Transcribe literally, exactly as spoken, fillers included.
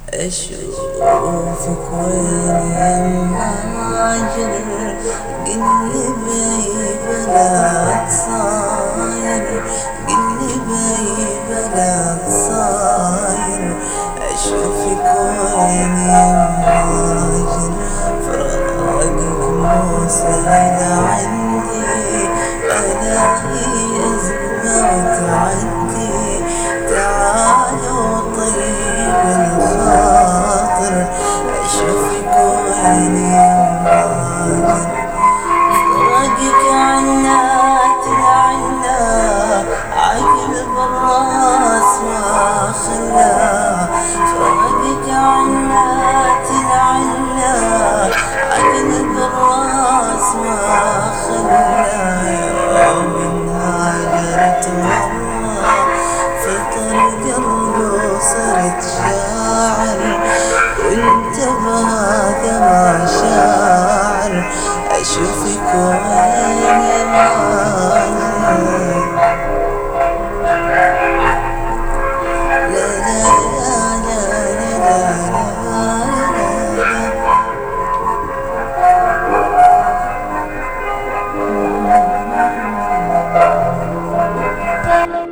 أشوفك وين يا مهاجر، قلي بأي بلد صاير، قلي بأي بلد صاير. أشوفك وين يا مهاجر، فراقك مو سهل عندي، ألاقي أزمة وتعدي. تعالوا طيب الخاطر، أشوفك وين يا مهاجر. فراقك عنا تلعنا، عقل بالراس ما خلا. فراقك عنا تلعنا، عقل بالراس ما خلا. يوم هاجرت والله فطر قلبي وصرت شاعر، وانت بهذا ما شاعر. أشوفك وين يا مهاجر.